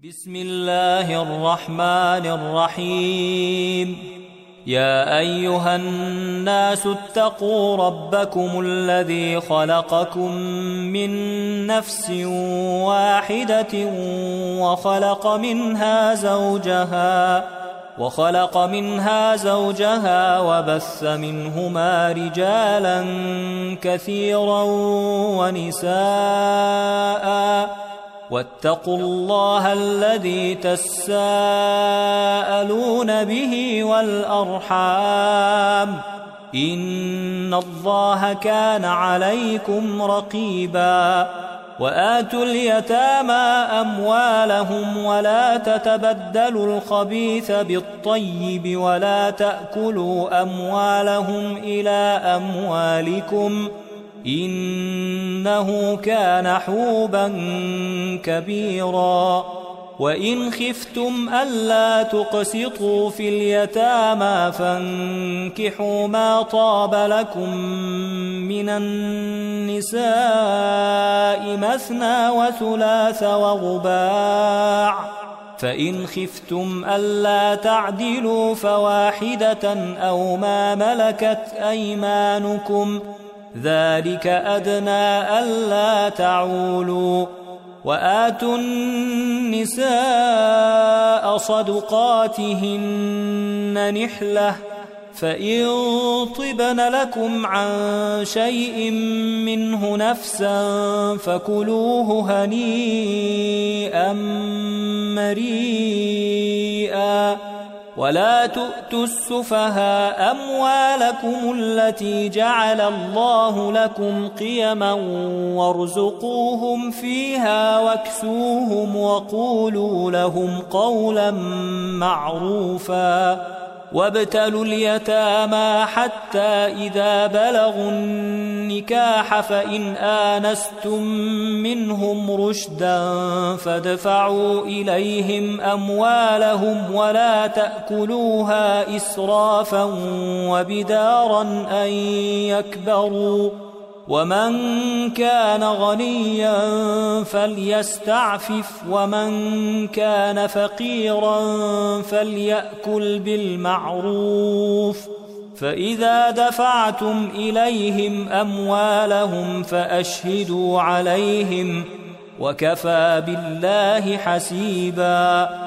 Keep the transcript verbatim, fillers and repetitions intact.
بسم الله الرحمن الرحيم. يا أيها الناس اتقوا ربكم الذي خلقكم من نفس واحدة وخلق منها زوجها وخلق منها زوجها وبث منهما رجالا كثيرا ونساء واتقوا الله الذي تساءلون به والأرحام إن الله كان عليكم رقيبا. وآتوا اليتامى أموالهم ولا تتبدلوا الخبيث بالطيب ولا تأكلوا أموالهم إلى أموالكم إنه كان حوبا كبيرا. وإن خفتم ألا تقسطوا في اليتامى فانكحوا ما طاب لكم من النساء مثنى وثلاث ورباع، فإن خفتم ألا تعدلوا فواحدة أو ما ملكت أيمانكم ذلك أدنى ألا تعولوا. وآتوا النساء صدقاتهن نحلة، فإن طبن لكم عن شيء منه نفسا فكلوه هنيئا مريئا. ولا تؤتوا السفهاء أموالكم التي جعل الله لكم قيما وارزقوهم فيها واكسوهم وقولوا لهم قولا معروفا. وابتلوا اليتامى حتى إذا بلغوا النكاح فإن آنستم منهم رشدا فادفعوا إليهم أموالهم ولا تأكلوها إسرافا وبدارا أن يكبروا. ومن كان غنيا فليستعفف ومن كان فقيرا فليأكل بالمعروف. فإذا دفعتم إليهم أموالهم فأشهدوا عليهم وكفى بالله حسيبا.